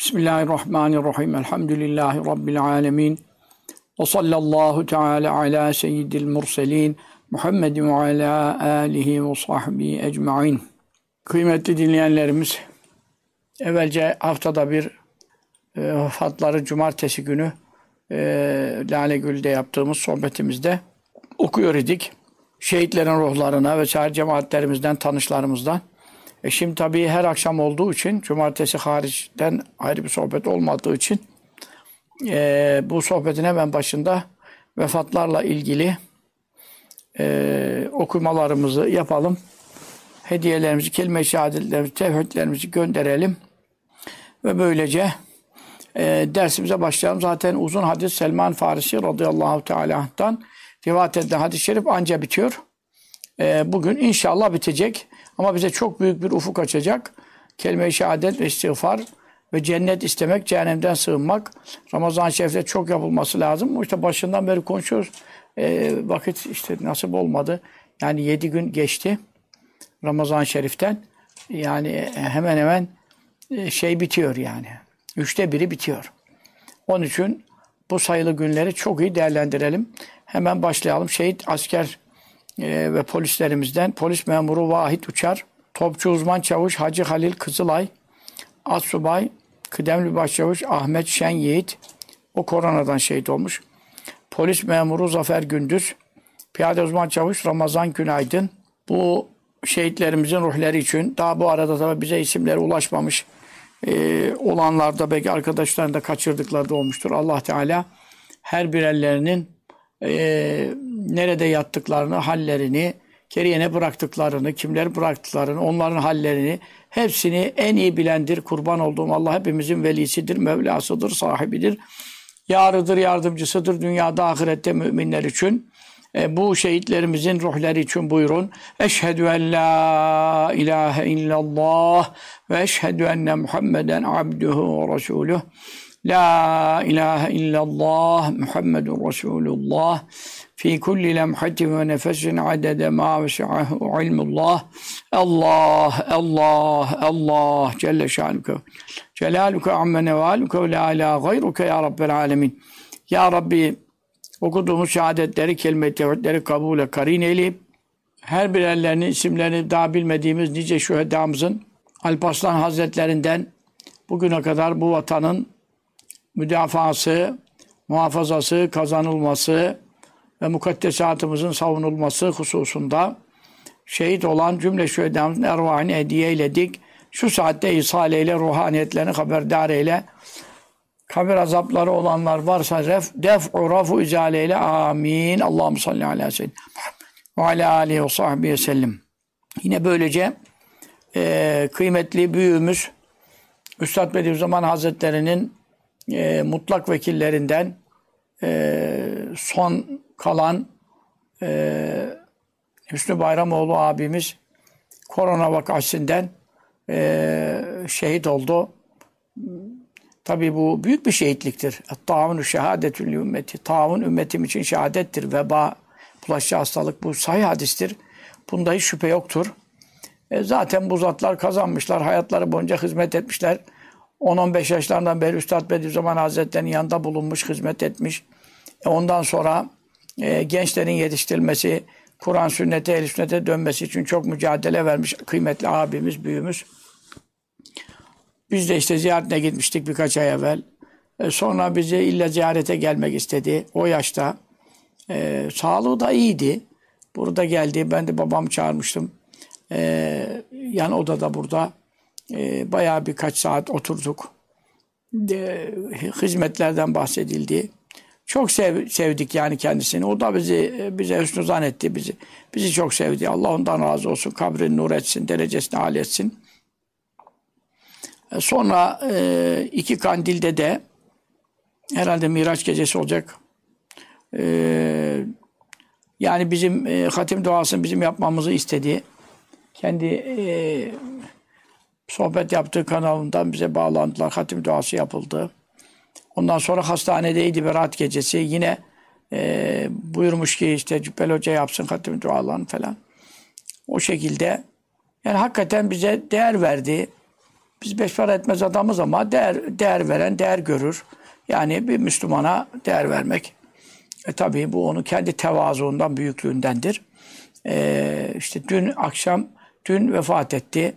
Bismillahirrahmanirrahim. Elhamdülillahi Rabbil alemin. Ve sallallahu teala ala seyyidil murselin. Muhammedin ve ala alihi ve sahbihi ecmain. Kıymetli dinleyenlerimiz, evvelce haftada bir vefatları cumartesi günü Lale Gül'de yaptığımız sohbetimizde okuyor idik. Şehitlerin ruhlarına ve sair cemaatlerimizden, tanışlarımızdan. Şimdi tabii her akşam olduğu için, cumartesi hariçten ayrı bir sohbet olmadığı için bu sohbetin hemen başında vefatlarla ilgili okumalarımızı yapalım. Hediyelerimizi, kelime-i şehadetlerimizi, tevhidlerimizi gönderelim. Ve böylece dersimize başlayalım. Zaten uzun hadis Selman Farisi radıyallahu teala anh'tan rivayet edilen hadis-i şerif anca bitiyor. Bugün inşallah bitecek. Ama bize çok büyük bir ufuk açacak. Kelime-i şehadet ve istiğfar ve cennet istemek, cehennemden sığınmak. Ramazan-ı Şerif'te çok yapılması lazım. İşte başından beri konuşuyoruz. Vakit işte nasip olmadı. Yani 7 gün geçti Ramazan-ı Şerif'ten. Yani hemen hemen bitiyor yani. 1/3 bitiyor. Onun için bu sayılı günleri çok iyi değerlendirelim. Hemen başlayalım. Şehit asker ve polislerimizden polis memuru Vahit Uçar, topçu uzman çavuş Hacı Halil Kızılay, Assubay kıdemli başçavuş Ahmet Şen Yiğit, o koronadan şehit olmuş. Polis memuru Zafer Gündüz, piyade uzman çavuş Ramazan Günaydın. Bu şehitlerimizin ruhları için, daha bu arada tabii bize isimleri ulaşmamış olanlarda belki arkadaşlarını da kaçırdıkları da olmuştur. Allah Teala her birerlerinin nerede yattıklarını, hallerini, geriye ne bıraktıklarını, kimleri bıraktıklarını, onların hallerini hepsini en iyi bilendir. Kurban olduğum Allah hepimizin velisidir, Mevlasıdır, sahibidir. Yarıdır, yardımcısıdır dünyada, ahirette müminler için. Bu şehitlerimizin ruhları için buyurun. Eşhedü en la ilahe illallah ve eşhedü enne Muhammeden abduhu ve resuluh. La ilahe illallah Muhammedun Resulullah fi kulli lemhatin ve nefesin adede ma vesahu ilmullah. Allah, Allah, Allah Celle şanuke. Celaluke amme nevaluke ve la ilahe gayruke ya Rabbel alemin. Ya Rabbi, okuduğumuz şehadetleri, kelime-i tevhidleri kabule karin eyleyip her birerlerinin isimlerini daha bilmediğimiz nice şühedamızın Alparslan Hazretlerinden bugüne kadar bu vatanın müdafası, muhafazası, kazanılması ve mukaddesatımızın savunulması hususunda şehit olan cümle şühedamızın ervahını hediye eyledik. Şu saatte ihsal eyle, ruhaniyetlerini haberdar eyle. Kabir azapları olanlar varsa def'u rafu izale eyle. Amin. Allahümme salli ala seyyidina ve ala alihi ve sahbihi sellem. Yine böylece kıymetli büyüğümüz Üstad Bediüzzaman Hazretleri'nin mutlak vekillerinden son kalan Hüsnü Bayramoğlu abimiz korona vakasından şehit oldu. Tabii bu büyük bir şehitliktir. Taavun şehadetül ümmeti. Taavun ümmetim için şehadettir. Veba, bulaşıcı hastalık, bu sahih hadistir. Bunda hiç şüphe yoktur. Zaten bu zatlar kazanmışlar. Hayatları boyunca hizmet etmişler. 10-15 yaşlarından beri Üstad Bediüzzaman Hazretleri'nin yanında bulunmuş, hizmet etmiş. Ondan sonra gençlerin yetiştirilmesi, Kur'an sünnete, ehl-i sünnete dönmesi için çok mücadele vermiş kıymetli abimiz, büyüğümüz. Biz de işte ziyaretine gitmiştik birkaç ay evvel. Sonra bizi illa ziyarete gelmek istedi. O yaşta. Sağlığı da iyiydi. Burada geldi. Ben de babamı çağırmıştım. Yani odada burada. Bayağı birkaç saat oturduk. Hizmetlerden bahsedildi. Çok sevdik yani kendisini. O da bize hüsnü zannetti. Bizi çok sevdi. Allah ondan razı olsun. Kabrini nur etsin. Derecesini âli etsin. Sonra 2 Kandil'de de herhalde Miraç gecesi olacak. Yani bizim hatim duasını bizim yapmamızı istedi. Kendi sohbet yaptığı kanalından bize bağlandılar. Hatim duası yapıldı. Ondan sonra hastanedeydi Berat gecesi. Yine buyurmuş ki işte Cübbeli Hoca yapsın hatim dualarını falan. O şekilde yani hakikaten bize değer verdi. Biz beş para etmez adamız ama değer veren değer görür. Yani bir Müslümana değer vermek. Tabii bu onun kendi tevazuundan, büyüklüğündendir. İşte dün vefat etti.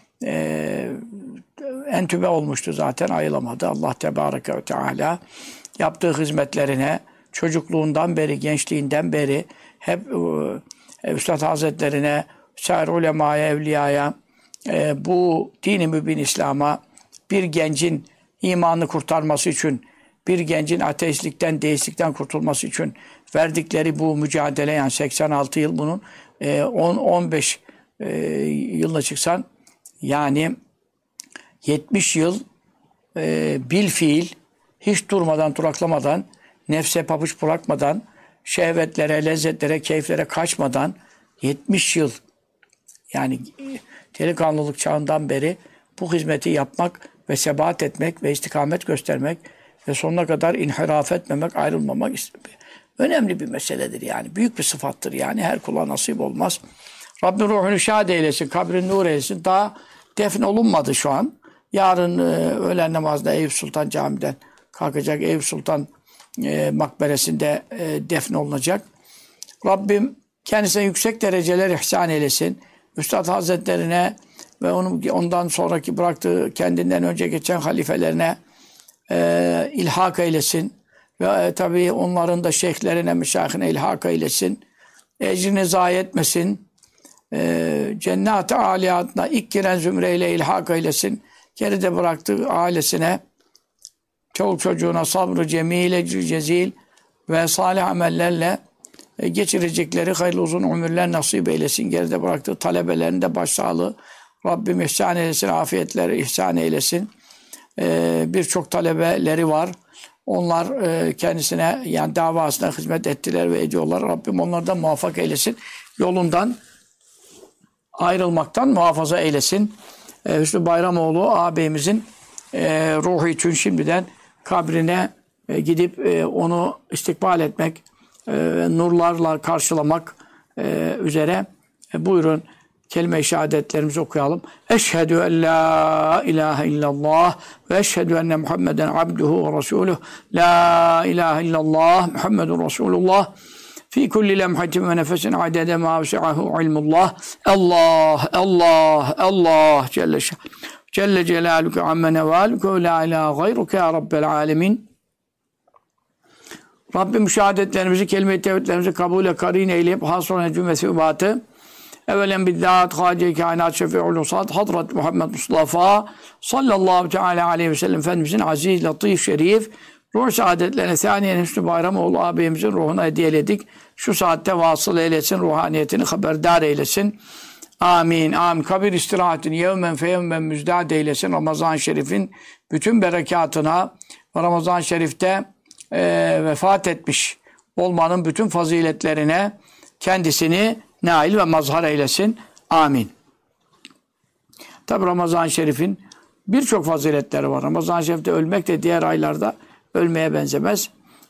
Entübe olmuştu zaten, ayılamadı. Allah Tebareke ve Teala yaptığı hizmetlerine çocukluğundan beri, gençliğinden beri hep Üstad Hazretlerine, sair ulemaya, evliyaya, bu dini mübin İslam'a, bir gencin imanını kurtarması için, bir gencin ateistlikten, deistlikten kurtulması için verdikleri bu mücadele, yani 86 yıl bunun 10-15 yılına çıksan yani 70 yıl bil fiil hiç durmadan, duraklamadan, nefse pabuç bırakmadan, şehvetlere, lezzetlere, keyiflere kaçmadan 70 yıl, yani delikanlılık çağından beri bu hizmeti yapmak ve sebat etmek ve istikamet göstermek ve sonuna kadar inhiraf etmemek, ayrılmamak önemli bir meseledir yani. Büyük bir sıfattır yani. Her kula nasip olmaz. Rabbim ruhunu şad eylesin, kabrini nur eylesin. Daha defn olunmadı şu an. Yarın öğlen namazda Eyüp Sultan Camii'den kalkacak. Eyüp Sultan makberesinde defn olunacak. Rabbim kendisine yüksek dereceler ihsan eylesin. Üstad Hazretlerine ve ondan sonraki bıraktığı, kendinden önce geçen halifelerine ilhak eylesin. Ve tabii onların da şeyhlerine, meşayihine ilhak eylesin. Ecrini zayi etmesin. Cennet-i aliyatına ilk giren zümreyle ilhak eylesin. Geride bıraktığı ailesine, çoluk çocuğuna sabrı cemil, cezil ve salih amellerle geçirecekleri hayırlı uzun ömürler nasip eylesin. Geride bıraktığı talebelerinin de başsağlığı Rabbim ihsan eylesin, afiyetleri ihsan eylesin. Birçok talebeleri var. Onlar kendisine, yani davasına hizmet ettiler ve ediyorlar. Rabbim onlardan muvaffak eylesin. Yolundan ayrılmaktan muhafaza eylesin. Hüsnü Bayramoğlu ağabeyimizin ruhu için şimdiden kabrine gidip onu istikbal etmek, nurlarla karşılamak üzere buyurun kelime-i şehadetlerimizi okuyalım. Eşhedü en la ilahe illallah ve eşhedü enne Muhammeden abduhu ve resuluh. La ilahe illallah Muhammedun Resulullah. Fi kulli lemhatin ve nefesin adede ma vesi'ahu ilmullah. Allah, Allah, Allah Celle Celaluke amme nevaluke ve la ilahe gayruke ya Rabbel alemin. Rabbim şehadetlerimizi, kelime-i tevhidlerimizi kabule karin eyleyip hasrına cümlesi übatı. Evvelen biddât hâce-i kainat şefi'ul usad Hazret Muhammed Mustafa sallallahu teala aleyhi ve sellem Efendimizin aziz, latif, şerif ruh saadetlerine saniyen Hüsnü Bayramoğlu ağabeyimizin ruhuna hediyeledik. Şu saatte vasıl eylesin, ruhaniyetini haberdar eylesin. Amin, amin. Kabir istirahatini yevmen feyevmen müjdat eylesin. Ramazan-ı Şerif'in bütün berekatına ve Ramazan-ı Şerif'te vefat etmiş olmanın bütün faziletlerine kendisini nail ve mazhar eylesin. Amin. Tabi Ramazan-ı Şerif'in birçok faziletleri var. Ramazan-ı Şerif'te ölmek de diğer aylarda ölmeye benzemez.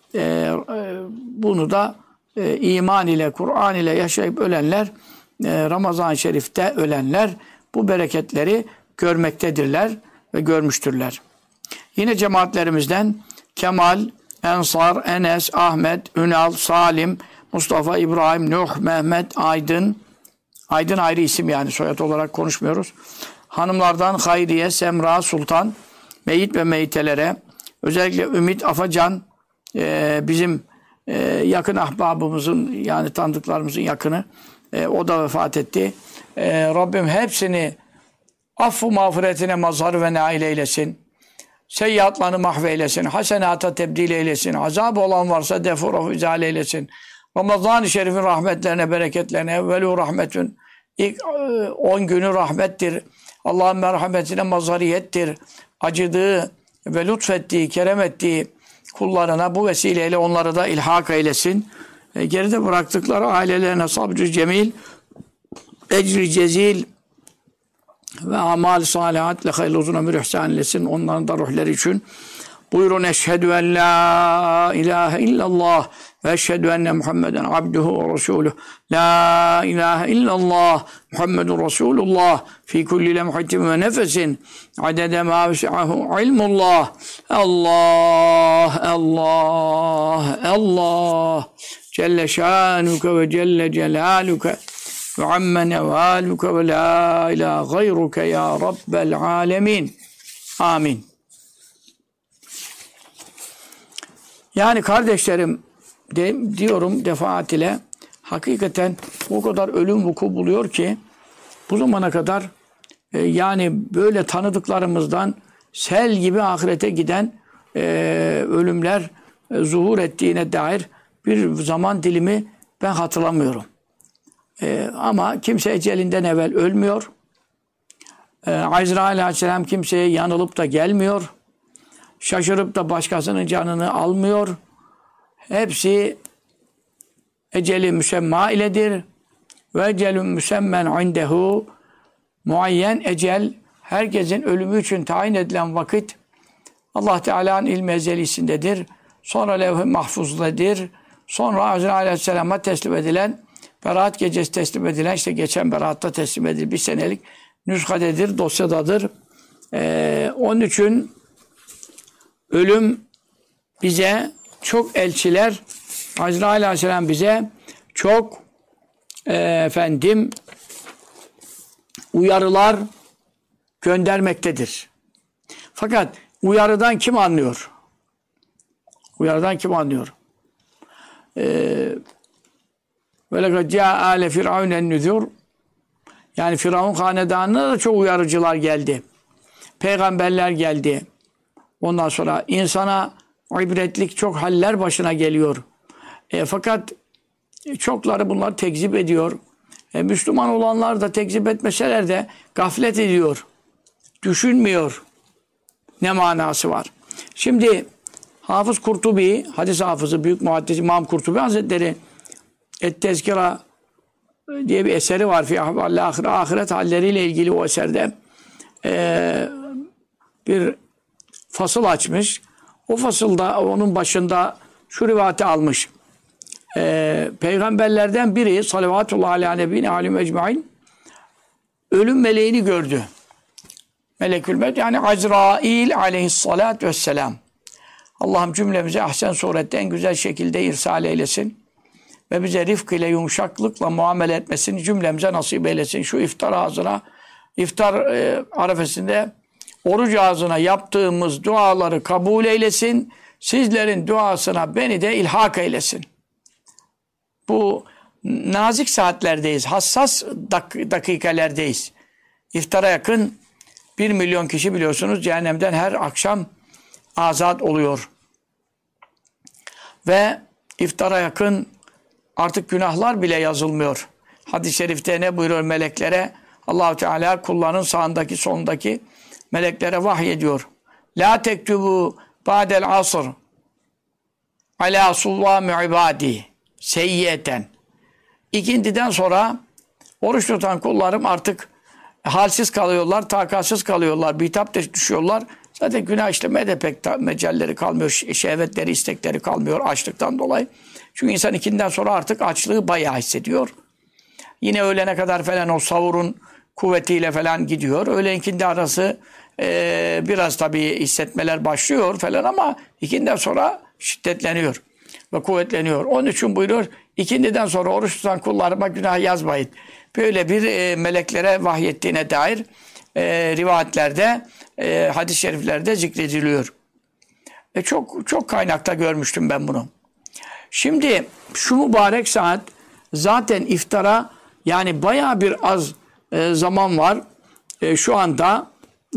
Bunu da iman ile, Kur'an ile yaşayıp ölenler, Ramazan-ı Şerif'te ölenler bu bereketleri görmektedirler ve görmüştürler. Yine cemaatlerimizden Kemal, Ensar, Enes, Ahmet, Ünal, Salim, Mustafa, İbrahim, Nuh, Mehmet, Aydın. Aydın ayrı isim, yani soyad olarak konuşmuyoruz. Hanımlardan Hayriye, Semra, Sultan, meyit ve meyitelere, özellikle Ümit Afacan, bizim yakın ahbabımızın, yani tanıdıklarımızın yakını, o da vefat etti. Rabbim hepsini affı mağfiretine mazhar ve nail eylesin. Seyyiatlarını mahveylesin. Hasenata tebdil eylesin. Azab olan varsa defur izale eylesin. Ramazan-ı Şerif'in rahmetlerine, bereketlerine evvelu rahmetün. İlk 10 günü rahmettir. Allah'ın merhametine mazhariyettir. Acıdığı ve lütfettiği, kerem ettiği kullarına bu vesileyle onları da ilhak eylesin. Geride bıraktıkları ailelerine sabrı cemil, ecri cezil ve amal salihatle hayırlı uzun ömür ihsan eylesin. Onların da ruhları için Buyurun eşhedü en la ilahe illallah ve eşhedü enne Muhammeden abduhu ve resuluh. La ilahe illallah Muhammedun Resulullah fi kulli lemhatin ve nefesin adede ma vesi'ahu ilmullah. Allah, Allah, Allah. Celle şanuke ve celle celaluke ve amme nevaluke ve la ilahe gayruke ya Rabbel alemin. Amin. Yani kardeşlerim diyorum defaat ile hakikaten o kadar ölüm vuku buluyor ki bu zamana kadar yani böyle tanıdıklarımızdan sel gibi ahirete giden ölümler zuhur ettiğine dair bir zaman dilimi ben hatırlamıyorum. Ama kimse ecelinden evvel ölmüyor. Azrail aleyhisselam kimseye yanılıp da gelmiyor. Şaşırıp da başkasının canını almıyor. Hepsi eceli müsemma iledir. Ve ecelün müsemmen indehu, muayyen ecel, herkesin ölümü için tayin edilen vakit Allah Teala'nın ilmi ezelisindedir. Sonra levh-i mahfuzdadır. Sonra Azrail aleyhisselama teslim edilen, Berat gecesi teslim edilen, işte geçen Berat'ta teslim edilir, bir senelik nüshadedir, dosyadadır. Onun için ölüm bize çok elçiler, Azrail aleyhisselam bize çok uyarılar göndermektedir. Fakat uyarıdan kim anlıyor? Uyarıdan kim anlıyor? Ve lekad câ âle firavûnen nüzûr. Yani Firavun hanedanına da çok uyarıcılar geldi. Peygamberler geldi. Ondan sonra insana ibretlik çok haller başına geliyor. Fakat çokları bunları tekzip ediyor. Müslüman olanlar da tekzip etmeseler de gaflet ediyor. Düşünmüyor. Ne manası var? Şimdi Hafız Kurtubi, hadis hafızı, büyük muhaddis İmam Kurtubi Hazretleri Et-Tezkira diye bir eseri var. Ahiret halleriyle ilgili o eserde bir fasıl açmış. O fasılda onun başında şu rivayeti almış. Peygamberlerden biri salavatullah ala nebine alim ecmain ölüm meleğini gördü. Melekül Mevt yani Azrail aleyhissalatü vesselam. Allah'ım cümlemize ahsen surette en güzel şekilde irsal eylesin. Ve bize rifk ile yumuşaklıkla muamele etmesini cümlemize nasip eylesin. Şu iftar ağzına, iftar arefesinde oruç ağzına yaptığımız duaları kabul eylesin. Sizlerin duasına beni de ilhak eylesin. Bu nazik saatlerdeyiz, hassas dakikalardeyiz. İftara yakın 1 milyon kişi biliyorsunuz cehennemden her akşam azat oluyor. Ve iftara yakın artık günahlar bile yazılmıyor. Hadis-i şerifte ne buyuruyor meleklere? Allah-u Teala kullarının sağındaki solundaki meleklere vahyediyor. La tektubu ba'del asr ala suvvami ibadi seyyiyeten. İkindiden sonra oruç tutan kullarım artık halsiz kalıyorlar, takatsız kalıyorlar, bitap düşüyorlar. Zaten günah işlemeye de pek mecalleri kalmıyor, şehvetleri, istekleri kalmıyor açlıktan dolayı. Çünkü insan ikinden sonra artık açlığı bayağı hissediyor. Yine öğlene kadar falan o savurun kuvvetiyle falan gidiyor. Öğlen ikindi arası biraz tabii hissetmeler başlıyor falan ama ikinden sonra şiddetleniyor ve kuvvetleniyor. Onun için buyuruyor, ikindiden sonra oruç tutan kullarıma günah yazmayın. Böyle bir meleklere vahyettiğine dair rivayetlerde, hadis-i şeriflerde zikrediliyor. Çok kaynakta görmüştüm ben bunu. Şimdi şu mübarek saat zaten iftara yani bayağı bir az zaman var. Şu anda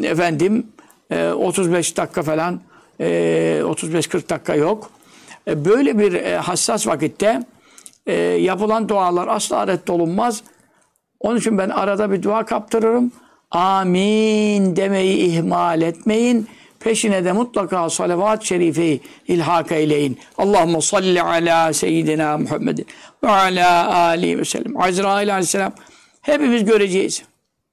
35 dakika falan 35-40 dakika yok. Böyle bir hassas vakitte yapılan dualar asla reddolunmaz. Onun için ben arada bir dua kaptırırım. Amin demeyi ihmal etmeyin. Peşine de mutlaka salavat-ı şerifeyi ilhak eyleyin. Allahumme salli ala seyyidina Muhammedin ve ala alihi ve sellem. Azrail aleyhisselam hepimiz göreceğiz.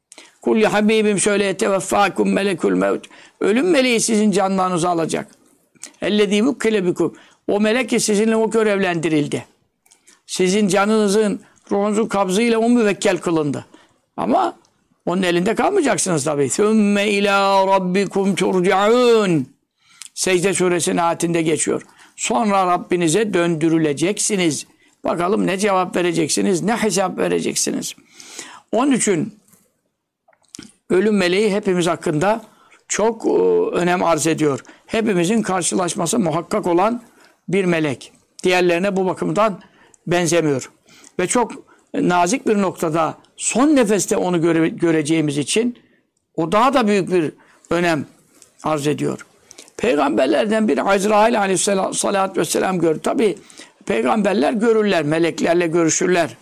Kul ya Habibim söyle teveffâkum melekül mevt. Ölüm meleği sizin canlarınızı alacak. Ellezî vukkile bikum. O melek ki sizinle o görevlendirildi. Sizin canınızın, ruhunuzun kabzıyla o müvekkel kılındı. Ama onun elinde kalmayacaksınız tabii. ثُمَّ اِلَى رَبِّكُمْ تُرْجَعُونَ Secde suresinin ayetinde geçiyor. Sonra Rabbinize döndürüleceksiniz. Bakalım ne cevap vereceksiniz, ne hesap vereceksiniz. Onun için ölüm meleği hepimiz hakkında çok önem arz ediyor. Hepimizin karşılaşması muhakkak olan bir melek. Diğerlerine bu bakımdan benzemiyor. Ve çok nazik bir noktada son nefeste onu göreceğimiz için o daha da büyük bir önem arz ediyor. Peygamberlerden biri Azrail aleyhissalatü vesselam gördü. Tabi peygamberler görürler, meleklerle görüşürler.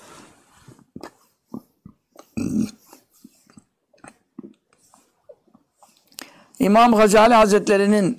İmam Gazali Hazretleri'nin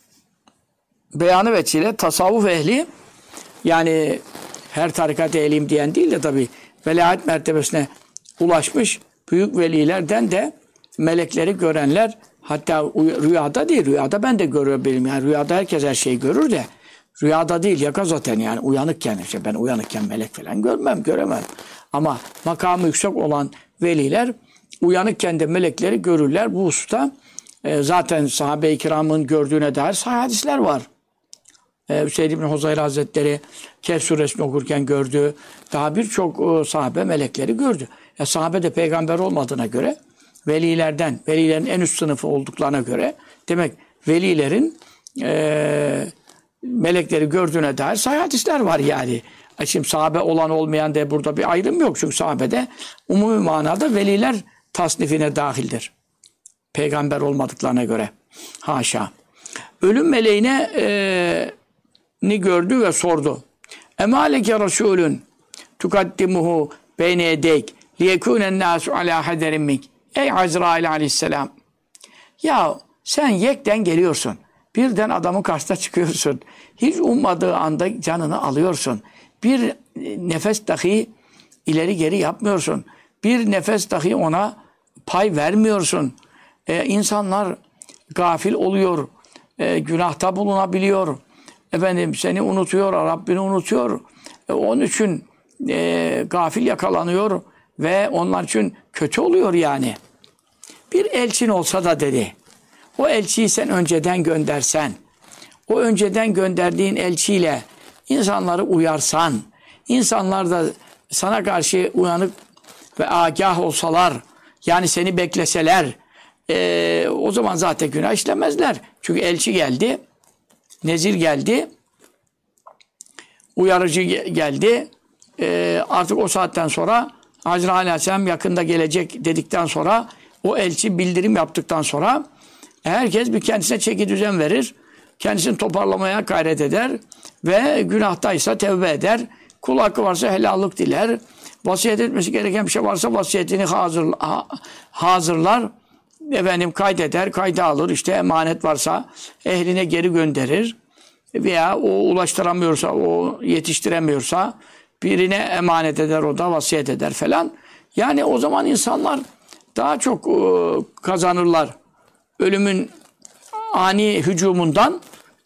beyanı veçile tasavvuf ehli, yani her tarikat ehliyim diyen değil de tabi velayet mertebesine ulaşmış büyük velilerden de melekleri görenler, hatta rüyada değil, rüyada ben de görebilirim. Yani rüyada herkes her şeyi görür de rüyada değil, yakazaten yani uyanıkken, işte ben uyanıkken melek falan göremem. Ama makamı yüksek olan veliler uyanıkken de melekleri görürler. Bu hususta zaten sahabe-i kiramın gördüğüne dair sahih hadisler var. Hüseyin İbni Huzayr Hazretleri Kehf suresini okurken gördü. Daha birçok sahabe melekleri gördü. Sahabe de peygamber olmadığına göre velilerin en üst sınıfı olduklarına göre demek velilerin melekleri gördüğüne dair sahih hadisler var yani. Şimdi sahabe olan olmayan da burada bir ayrım yok. Çünkü sahabede umumi manada veliler tasnifine dahildir. Peygamber olmadıklarına göre. Haşa. Ölüm meleğine ni gördü ve sordu. Emaleke Resulün tukaddimuhu beyne yedeyk liyekûnen nâsu alâ haderin mink. Ey Azrail aleyhisselam. Ya sen yekten geliyorsun. Birden adamın karşısına çıkıyorsun. Hiç ummadığı anda canını alıyorsun. Bir nefes dahi ileri geri yapmıyorsun. Bir nefes dahi ona pay vermiyorsun. İnsanlar gafil oluyor. Günahta bulunabiliyor. Seni unutuyor, Rabbini unutuyor. Onun için gafil yakalanıyor ve onlar için kötü oluyor yani. Bir elçin olsa da dedi. O elçiyi sen önceden göndersen, o önceden gönderdiğin elçiyle insanları uyarsan, insanlar da sana karşı uyanık ve agah olsalar, yani seni bekleseler, o zaman zaten günah işlemezler. Çünkü elçi geldi, nezir geldi, uyarıcı geldi. Artık o saatten sonra Azrail Aleyhisselam yakında gelecek dedikten sonra, o elçi bildirim yaptıktan sonra herkes bir kendisine çeki düzen verir. Kendisini toparlamaya gayret eder ve günahtaysa tevbe eder. Kul hakkı varsa helallik diler. Vasiyet etmesi gereken bir şey varsa vasiyetini hazırlar. Kaydeder, kayda alır. İşte emanet varsa ehline geri gönderir. Veya o ulaştıramıyorsa, o yetiştiremiyorsa birine emanet eder, o da vasiyet eder falan. Yani o zaman insanlar daha çok kazanırlar. Ölümün ani hücumundan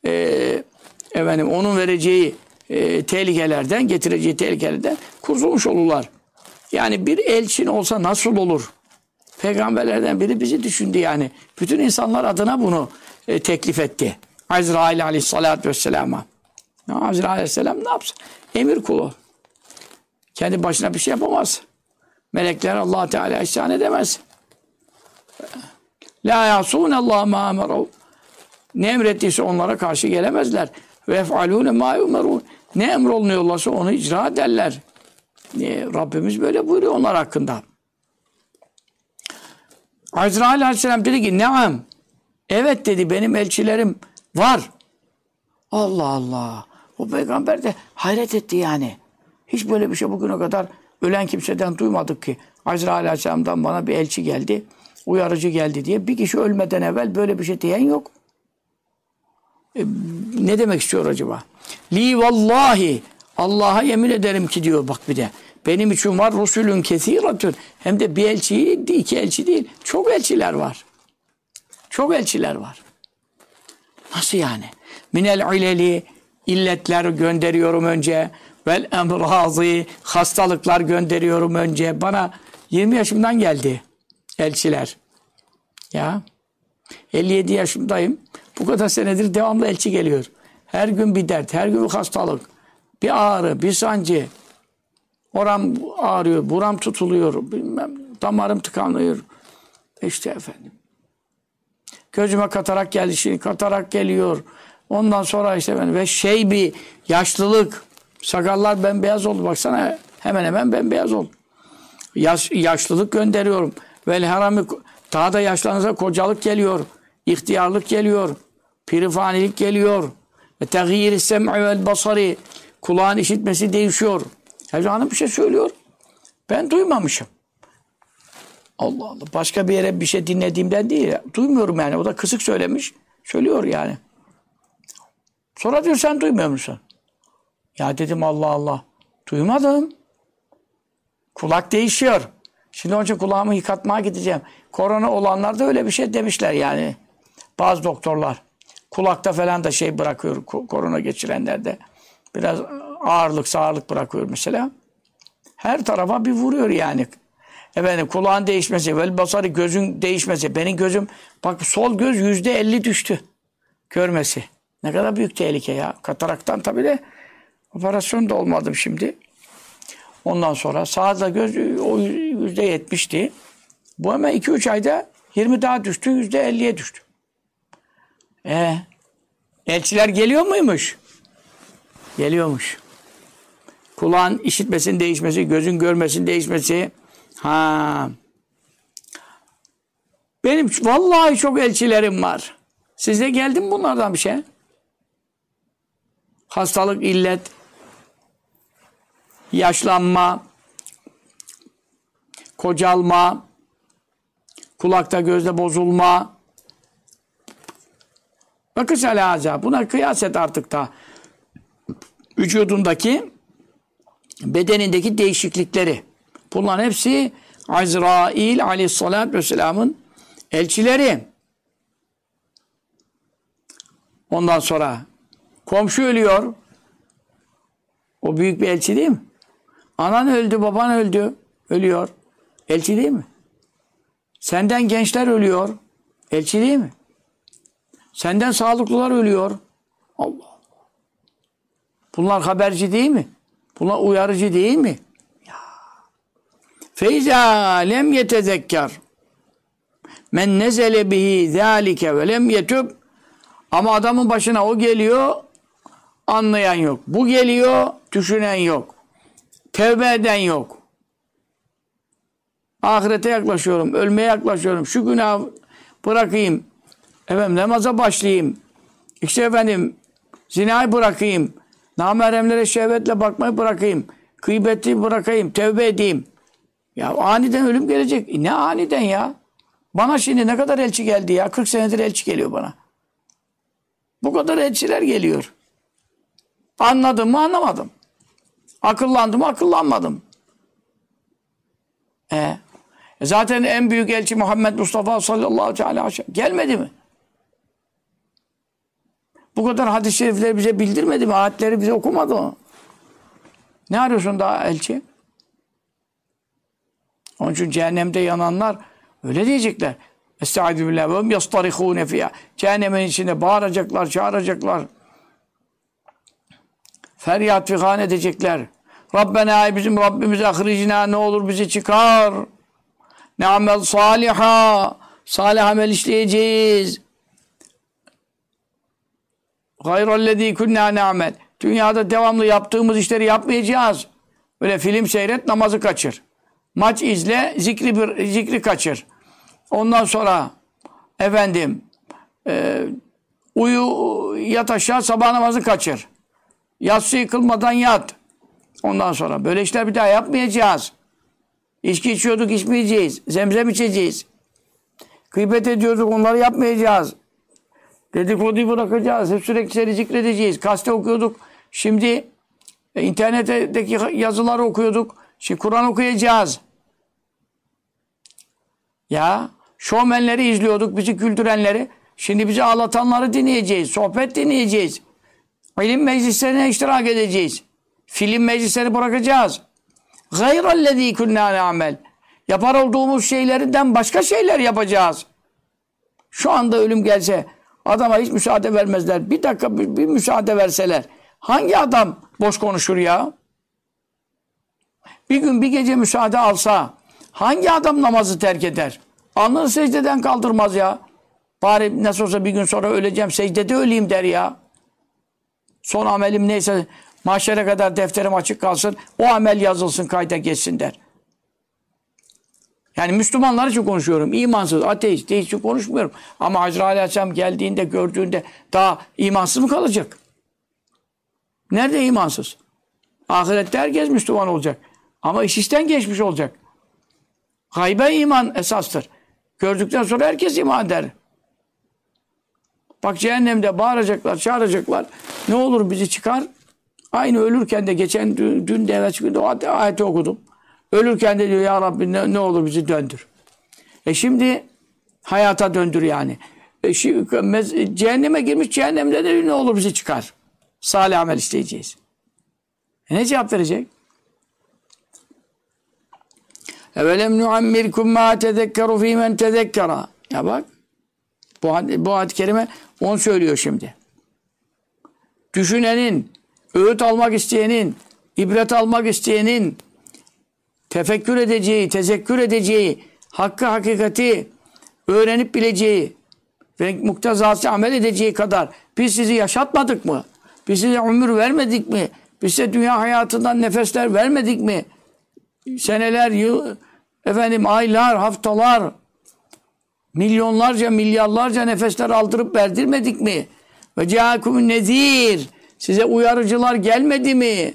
onun vereceği tehlikelerden, getireceği tehlikelerden kurtulmuş olurlar. Yani bir elçin olsa nasıl olur? Peygamberlerden biri bizi düşündü yani. Bütün insanlar adına bunu teklif etti. Azrail aleyhissalatü vesselama. Azrail aleyhisselam ne yapsın? Emir kulu. Kendi başına bir şey yapamaz. Melekler Allah Teala ihsan edemez. La yasûne Allah ma emeru. Ne emrettiyse onlara karşı gelemezler. Ve ef'alûne mâ yumerûn. Ne emrolunuyorlarsa onu icra ederler. Rabbimiz böyle buyuruyor onlar hakkında. Azrail aleyhisselam dedi ki neam. Evet dedi, benim elçilerim var. Allah Allah. O peygamber de hayret etti yani. Hiç böyle bir şey bugüne kadar ölen kimseden duymadık ki. Azrail aleyhisselamdan bana bir elçi geldi, uyarıcı geldi diye. Bir kişi ölmeden evvel böyle bir şey diyen yok. Ne demek istiyor acaba? Li vallahi, Allah'a yemin ederim ki diyor bak bir de. Benim için var rusulün kesiratun. Hem de bir elçi değil, iki elçi değil. Çok elçiler var. Çok elçiler var. Nasıl yani? minel ileli illetler gönderiyorum önce. Vel emrazi hastalıklar gönderiyorum önce. Bana 20 yaşımdan geldi elçiler. Ya 57 yaşındayım. Bu kadar senedir devamlı elçi geliyor. Her gün bir dert, her gün bir hastalık. Bir ağrı, bir sancı. Oram ağrıyor, buram tutuluyor. Bilmem, damarım tıkanıyor. İşte efendim. Gözüme katarak geldi, şimdi katarak geliyor. Ondan sonra işte efendim, ve bir yaşlılık. Sakallar bembeyaz oldu. Baksana hemen hemen bembeyaz oldu. Yaşlılık gönderiyorum. Vel harami, daha da yaşlanırsa kocalık geliyor. İhtiyarlık geliyor. Pirifanilik geliyor. Ve teğyir-i sem'i vel basari, kulağın işitmesi değişiyor. Hacı Hanım bir şey söylüyor. Ben duymamışım. Allah Allah. Başka bir yere bir şey dinlediğimden değil. Duymuyorum yani. O da kısık söylemiş. Söylüyor yani. Sonra diyor sen duymuyor musun? Ya dedim Allah Allah. Duymadım. Kulak değişiyor. Şimdi onun için kulağımı yıkatmaya gideceğim. Korona olanlar da öyle bir şey demişler yani. Bazı doktorlar. Kulakta falan da şey bırakıyor. Korona geçirenler de. Biraz ağırlık bırakıyor mesela. Her tarafa bir vuruyor yani. Efendim kulağın değişmesi, vel basarı gözün değişmesi. Benim gözüm, bak sol göz %50 düştü. Görmesi. Ne kadar büyük tehlike ya. Kataraktan tabii de operasyon da olmadım şimdi. Ondan sonra sağda göz o %70'ti. Bu hemen 2-3 ayda 20 daha düştü, %50'ye düştü. Elçiler geliyor muymuş? Geliyormuş. Kulağın işitmesinin değişmesi, gözün görmesinin değişmesi. Benim vallahi çok elçilerim var. Size geldi mi bunlardan bir şey? Hastalık, illet, yaşlanma, kocalma, kulakta gözde bozulma. Bakın alaza. Buna kıyas et artık da. Vücudundaki, bedenindeki değişiklikleri. Bunların hepsi Azrail aleyhissalatü vesselamın elçileri. Ondan sonra komşu ölüyor. O büyük bir elçi değil mi? Anan öldü, baban öldü. Ölüyor. Elçi değil mi? Senden gençler ölüyor. Elçi değil mi? Senden sağlıklılar ölüyor. Allah Allah. Bunlar haberci değil mi? Bunlar uyarıcı değil mi? Ya. Feyza lem yetezekker men nezele bihi zâlike ve lem yetub. Ama adamın başına o geliyor, anlayan yok. Bu geliyor, düşünen yok. Tevbe eden yok. Ahirete yaklaşıyorum, ölmeye yaklaşıyorum. Şu günahı bırakayım. Efendim namaza başlayayım. İşte efendim zinayı bırakayım. Nameremlere şehvetle bakmayı bırakayım. Gıybeti bırakayım. Tevbe edeyim. Ya aniden ölüm gelecek. Ne aniden ya? Bana şimdi ne kadar elçi geldi ya? 40 senedir elçi geliyor bana. Bu kadar elçiler geliyor. Anladım mı anlamadım. Akıllandım mı akıllanmadım. Zaten en büyük elçi Muhammed Mustafa sallallahu aleyhi ve sellem gelmedi mi? Bu kadar hadis-i şerifleri bize bildirmedi mi? Ayetleri bize okumadı mı? Ne arıyorsun daha elçi? Onun için cehennemde yananlar öyle diyecekler. Estaizu billah ve hum yastarihûne fiyâ. Cehennemin içinde bağıracaklar, çağıracaklar. Feryat figan edecekler. Rabbena, bizim Rabbimiz ahricina, ne olur bizi çıkar. Ne'amel saliha. Salih amel işleyeceğiz. Gayrellezî kunnâ ne'amel. Dünyada devamlı yaptığımız işleri yapmayacağız. Böyle film seyret, namazı kaçır. Maç izle, zikri kaçır. Ondan sonra efendim yat aşağı, sabah namazı kaçır. Yatsıyı kılmadan yat. Ondan sonra böyle işler bir daha yapmayacağız. İçki içiyorduk, içmeyeceğiz. Zemzem içeceğiz. Gıybet ediyorduk, onları yapmayacağız. Dedikoduyu bırakacağız. Hep sürekli seni zikredeceğiz. Gazete okuyorduk. Şimdi internetteki yazıları okuyorduk. Şimdi Kur'an okuyacağız. Ya şovmenleri izliyorduk, bizi güldürenleri. Şimdi bizi ağlatanları dinleyeceğiz. Sohbet dinleyeceğiz. İlim meclislerine iştirak edeceğiz. Film meclisleri bırakacağız. Gayrellezî kunnâ ne'amel. Yapar olduğumuz şeylerinden başka şeyler yapacağız. Şu anda ölüm gelse adama hiç müsaade vermezler. Bir dakika bir müsaade verseler. Hangi adam boş konuşur ya? Bir gün bir gece müsaade alsa hangi adam namazı terk eder? Alnını secdeden kaldırmaz ya. Bari nasıl olsa bir gün sonra öleceğim, secdede öleyim der ya. Son amelim neyse mahşere kadar defterim açık kalsın, o amel yazılsın, kayda geçsin der. Yani Müslümanlar için konuşuyorum. İmansız, ateist, deist için konuşmuyorum. Ama Azrail Aleyhisselam geldiğinde, gördüğünde daha imansız mı kalacak? Nerede imansız? Ahirette herkes Müslüman olacak. Ama iş işten geçmiş olacak. Gaybe iman esastır. Gördükten sonra herkes iman eder. Bak cehennemde bağıracaklar, çağıracaklar. Ne olur bizi çıkar. Aynı ölürken de geçen dün de evvelsi günde o ayeti okudum. Ölürken de diyor ya Rabbi ne olur bizi döndür. Şimdi hayata döndür yani. Cehenneme girmiş, cehennemde de ne olur bizi çıkar. Salih amel isteyeceğiz. Ne cevap verecek? Evelem nuammirkum ma tezekkeru fî men tezekkera. Ya bak. Bu ayet-i kerime onu söylüyor şimdi. Düşünenin, öğüt almak isteyenin, ibret almak isteyenin, tefekkür edeceği, tezekkür edeceği, hakkı hakikati öğrenip bileceği ve muktezası amel edeceği kadar biz sizi yaşatmadık mı? Biz size ömür vermedik mi? Biz size dünya hayatından nefesler vermedik mi? Seneler, yıl, aylar, haftalar, milyonlarca, milyarlarca nefesler aldırıp verdirmedik mi? Ve câkumun nezîr. Size uyarıcılar gelmedi mi?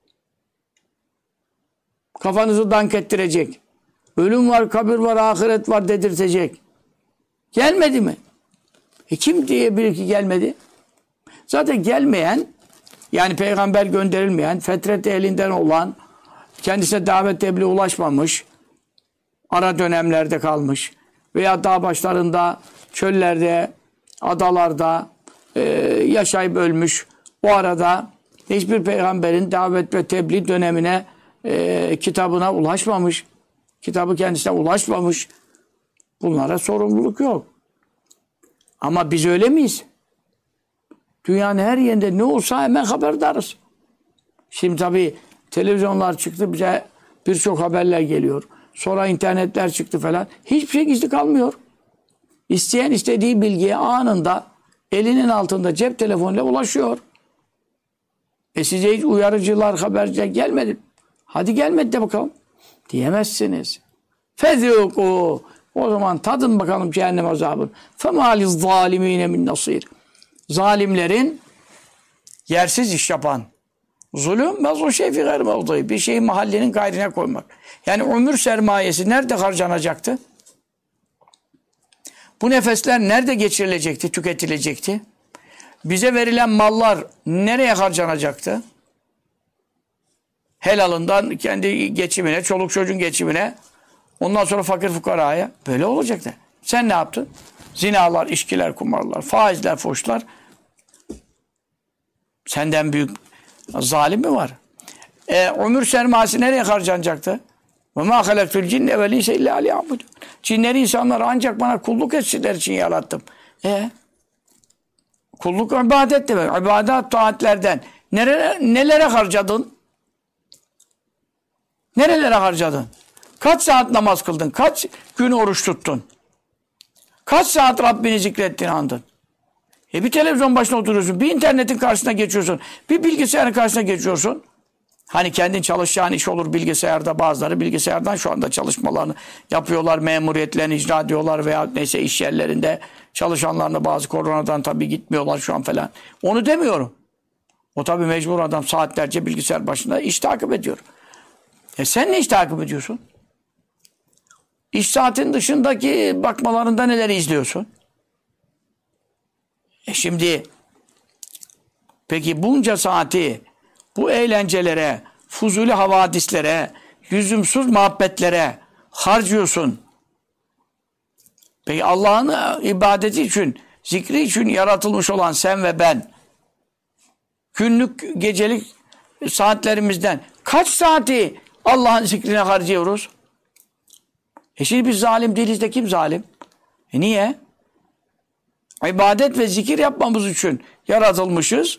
Kafanızı dank ettirecek. Ölüm var, kabir var, ahiret var dedirtecek. Gelmedi mi? Kim diyebilir ki gelmedi? Zaten gelmeyen, yani peygamber gönderilmeyen, fetret elinden olan, kendisine davet tebliğ ulaşmamış, ara dönemlerde kalmış veya dağ başlarında, çöllerde, adalarda yaşayıp ölmüş. O arada hiçbir peygamberin davet ve tebliğ dönemine, kitabına ulaşmamış. Kitabı kendisine ulaşmamış. Bunlara sorumluluk yok. Ama biz öyle miyiz? Dünyanın her yerinde ne olsa hemen haberdarız. Şimdi tabii televizyonlar çıktı, bize birçok haberler geliyor. Sonra internetler çıktı falan. Hiçbir şey gizli kalmıyor. İsteyen istediği bilgiye anında elinin altında cep telefonuyla ulaşıyor. Size hiç uyarıcılar, haberciler gelmedi. Hadi gelmedi de bakalım. Diyemezsiniz. Fezûkû. O zaman tadın bakalım cehennem azabını. فَمَا لِلظَّالِم۪ينَ مِنْ نَصِيرٍ. Zalimlerin yersiz iş yapan. Zulüm ve o şey fi gayr mevdûi. Bir şeyi mahallenin gayrine koymak. Yani ömür sermayesi nerede harcanacaktı? Bu nefesler nerede geçirilecekti, tüketilecekti? Bize verilen mallar nereye harcanacaktı? Helalından kendi geçimine, çoluk çocuğun geçimine, ondan sonra fakir fukaraya. Böyle olacaktı. Sen ne yaptın? Zinalar, içkiler, kumarlar, faizler, foşlar. Senden büyük zalim mi var? Ömür sermayesi nereye harcanacaktı? وَمَا خَلَقْتُ الْجِنَّ وَلِيسَ اِلَّا لِيَعْبُدُ. Cinleri, insanları ancak bana kulluk etsinler için yarattım. Kulluk ibadet demek. İbadet taatlerden nelere harcadın? Nerelere harcadın? Kaç saat namaz kıldın? Kaç gün oruç tuttun? Kaç saat Rabbini zikrettin, andın? Bir televizyon başına oturuyorsun, bir internetin karşısına geçiyorsun, bir bilgisayarın karşısına geçiyorsun. Hani kendin çalışacağın iş olur bilgisayarda, bazıları bilgisayardan şu anda çalışmalarını yapıyorlar, memuriyetlerini icra ediyorlar veya neyse iş yerlerinde çalışanlarını bazı koronadan tabii gitmiyorlar şu an falan. Onu demiyorum. O tabii mecbur adam saatlerce bilgisayar başında iş takip ediyor. Sen ne iş takip ediyorsun? İş saatin dışındaki bakmalarında neleri izliyorsun? Şimdi peki bunca saati bu eğlencelere, fuzuli havadislere, yüzümsüz muhabbetlere harcıyorsun. Peki Allah'ın ibadeti için zikri için yaratılmış olan sen ve ben günlük gecelik saatlerimizden kaç saati Allah'ın zikrine harcıyoruz? Şimdi biz zalim değiliz de kim zalim? Niye? İbadet ve zikir yapmamız için yaratılmışız.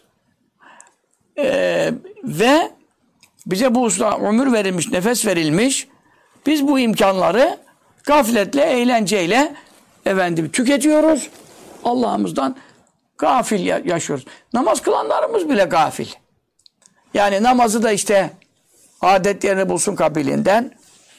Ve bize bu hususta ömür verilmiş, nefes verilmiş. Biz bu imkanları gafletle, eğlenceyle tüketiyoruz. Allah'ımızdan gafil yaşıyoruz. Namaz kılanlarımız bile gafil. Yani namazı da işte adet yerini bulsun kabiliğinden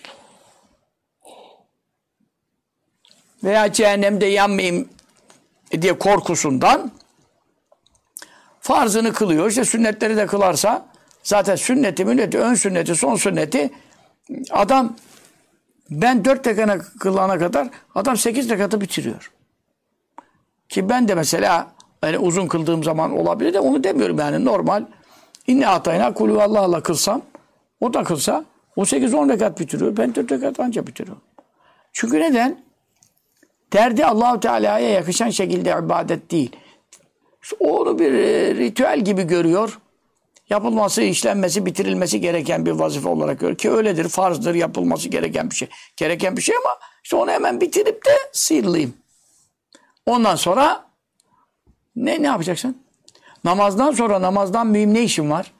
veya cehennemde yanmayayım diye korkusundan farzını kılıyor. İşte sünnetleri de kılarsa zaten sünneti, ön sünneti, son sünneti adam ben 4 rekat kılana kadar adam 8 rekatı bitiriyor. Ki ben de mesela yani uzun kıldığım zaman olabilir de onu demiyorum yani normal. İnne atayna kulü Allah'la kılsam o da kılsa o 8-10 rekat bitiriyor. Ben 4 rekat anca bitiriyorum. Çünkü neden? Derdi Allah-u Teala'ya yakışan şekilde ibadet değil. Onu bir ritüel gibi görüyor. Yapılması, işlenmesi, bitirilmesi gereken bir vazife olarak görüyor. Ki öyledir, farzdır, yapılması gereken bir şey. Gereken bir şey ama işte onu hemen bitirip de sıyrılayım. Ondan sonra ne yapacaksın? Namazdan sonra namazdan mühim ne işin var?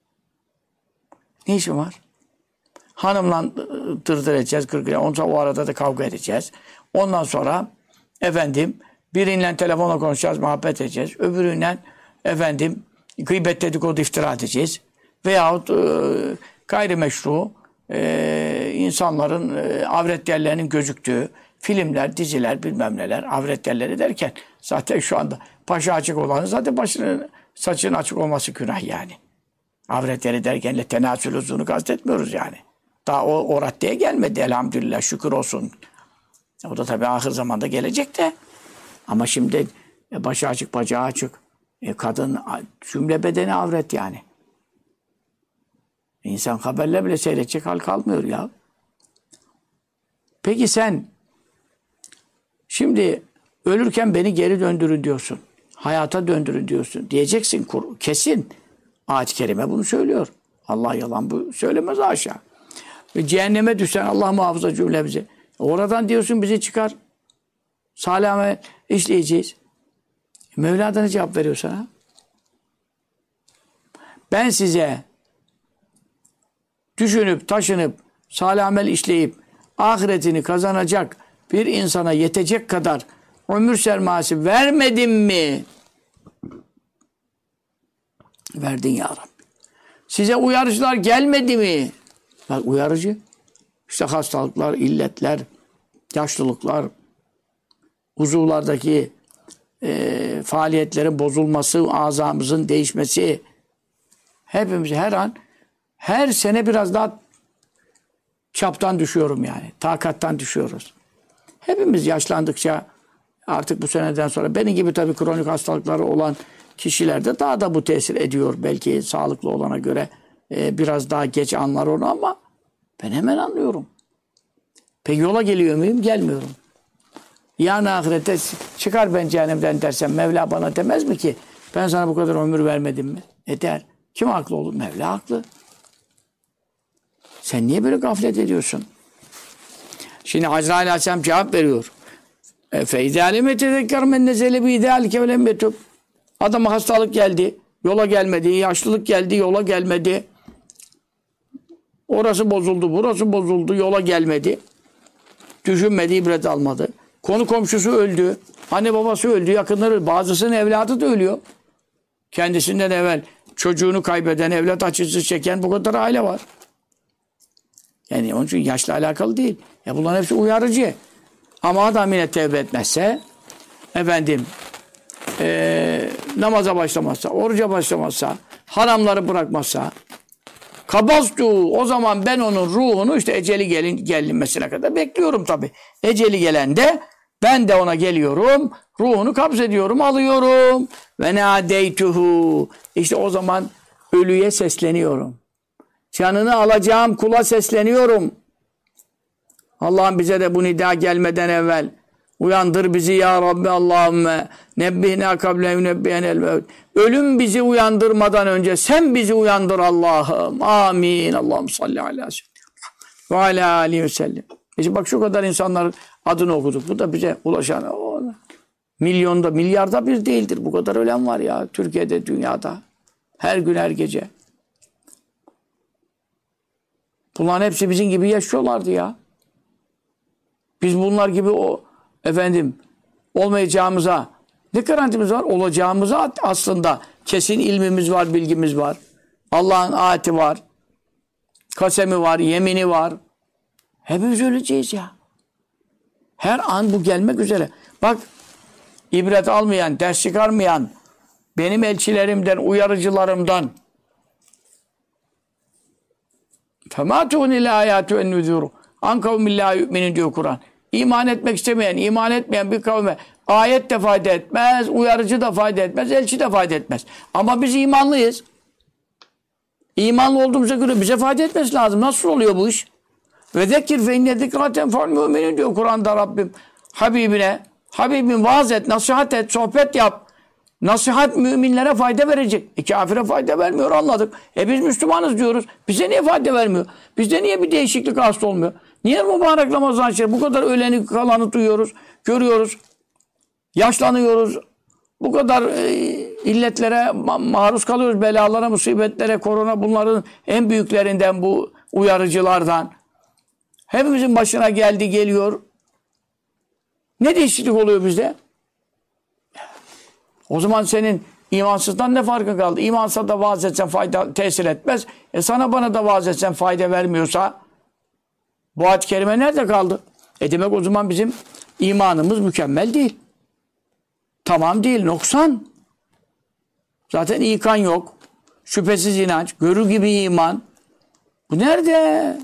Ne işin var? Hanımla dırdır edeceğiz, ondan sonra o arada da kavga edeceğiz. Ondan sonra biriyle telefonla konuşacağız, muhabbet edeceğiz. Öbürüyle gıybet, dedikodu, iftira edeceğiz. Veyahut gayrimeşru insanların avret yerlerinin gözüktüğü filmler, diziler, bilmem neler, avret yerleri derken zaten şu anda başı açık olanı zaten saçının açık olması günah yani. Avret yeri derken tenasül uzunu kastetmiyoruz yani. Daha o raddeye gelmedi elhamdülillah, şükür olsun. O da tabii ahir zamanda gelecek de. Ama şimdi başı açık, bacağı açık. Kadın cümle bedeni avret yani. İnsan haberle bile seyredecek hal kalmıyor ya. Peki sen şimdi ölürken beni geri döndürün diyorsun. Hayata döndürün diyorsun. Diyeceksin kesin. Ayet-i Kerime bunu söylüyor. Allah yalan bu söylemez aşağı. Cehenneme düşsen Allah muhafaza cümlemizi. Oradan diyorsun bizi çıkar. Salih amel işleyeceğiz. Mevla'dan ne cevap veriyor sana? Ben size düşünüp, taşınıp, salih amel işleyip, ahiretini kazanacak bir insana yetecek kadar ömür sermayesi vermedim mi? Verdin ya Rabbi. Size uyarıcılar gelmedi mi? Bak uyarıcı. İşte hastalıklar, illetler, yaşlılıklar, uzuvlardaki faaliyetlerin bozulması, azamızın değişmesi, hepimiz her an, her sene biraz daha çaptan düşüyorum yani. Takattan düşüyoruz. Hepimiz yaşlandıkça artık bu seneden sonra benim gibi tabii kronik hastalıkları olan kişilerde daha da bu tesir ediyor. Belki sağlıklı olana göre biraz daha geç anlar onu ama ben hemen anlıyorum. Peki yola geliyor muyum? Gelmiyorum. Yarın ahirette çıkar ben cehennemden dersem Mevla bana demez mi ki ben sana bu kadar ömür vermedim mi? Der. Kim haklı olur? Mevla haklı. Sen niye böyle gaflet ediyorsun? Şimdi Azrail Aleyhisselam cevap veriyor. فَاِذَا لَمْ يَتَذَكَّرْ مَنْ نَزَلَ بِاِذَٰلِكَ وَلَمْ يَتُبْ Adama hastalık geldi, yola gelmedi. Yaşlılık geldi, yola gelmedi. Orası bozuldu, burası bozuldu, yola gelmedi. Düşünmedi, ibret almadı. Konu komşusu öldü. Anne babası öldü, yakınları öldü. Bazısının evladı da ölüyor. Kendisinden evvel çocuğunu kaybeden, evlat acısı çeken bu kadar aile var. Yani onun için yaşla alakalı değil. Bunların hepsi uyarıcı. Ama adam yine tevbe etmezse, namaza başlamazsa, oruca başlamazsa, haramları bırakmazsa, kabaztu, o zaman ben onun ruhunu işte eceli gelinmesine kadar bekliyorum tabii. Eceli gelende ben de ona geliyorum, ruhunu kabzediyorum, alıyorum. Ve neadeytuhu. İşte o zaman ölüye sesleniyorum. Canını alacağım kula sesleniyorum. Allah'ım bize de bu nida gelmeden evvel Uyandır bizi ya Rabbi Allahümme. Nebbihna kable yunebbiyenel mevt. Ölüm bizi uyandırmadan önce sen bizi uyandır Allah'ım. Amin. Allahümme salli ala seyyidina ve ala aleyhi ve sellem. İşte bak şu kadar insanların adını okuduk. Bu da bize ulaşan milyonda, milyarda bir değildir. Bu kadar ölen var ya Türkiye'de, dünyada. Her gün, her gece. Bunların hepsi bizim gibi yaşıyorlardı ya. Biz bunlar gibi olmayacağımıza ne garantimiz var? Olacağımıza aslında kesin ilmimiz var, bilgimiz var. Allah'ın ayeti var. Kasemi var, yemini var. Hepimiz öleceğiz ya. Her an bu gelmek üzere. Bak, ibret almayan, ders çıkarmayan, benim elçilerimden, uyarıcılarımdan فَمَا تُغْنِ الْآيَاتُ اَنْنُذُورُ an kavmin la yu'minin diyor Kur'an. İman etmek istemeyen, iman etmeyen bir kavme ayet de fayda etmez, uyarıcı da fayda etmez, elçi de fayda etmez. Ama biz imanlıyız. İmanlı olduğumuza göre bize fayda etmesi lazım. Nasıl oluyor bu iş? Ve zekir fe inne zikraten fa'l müminin diyor Kur'an'da Rabbim Habibine. Habibim vaaz et, nasihat et, sohbet yap. Nasihat müminlere fayda verecek. Kafire fayda vermiyor, anladık. Biz Müslümanız diyoruz. Bize niye fayda vermiyor? Bizde niye bir değişiklik hasta olmuyor? Niye mübarek Ramazan şerif bu kadar öleni kalanı duyuyoruz, görüyoruz, yaşlanıyoruz. Bu kadar illetlere maruz kalıyoruz, belalara, musibetlere, korona bunların en büyüklerinden, bu uyarıcılardan. Hepimizin başına geldi, geliyor. Ne değişiklik oluyor bizde? O zaman senin imansızdan ne farkı kaldı? İmansız da vaaz etsen fayda tesir etmez. Sana bana da vaaz etsen fayda vermiyorsa bu ayet-i kerime nerede kaldı? Demek o zaman bizim imanımız mükemmel değil. Tamam değil, noksan. Zaten ikan yok. Şüphesiz inanç, görü gibi iman. Bu nerede?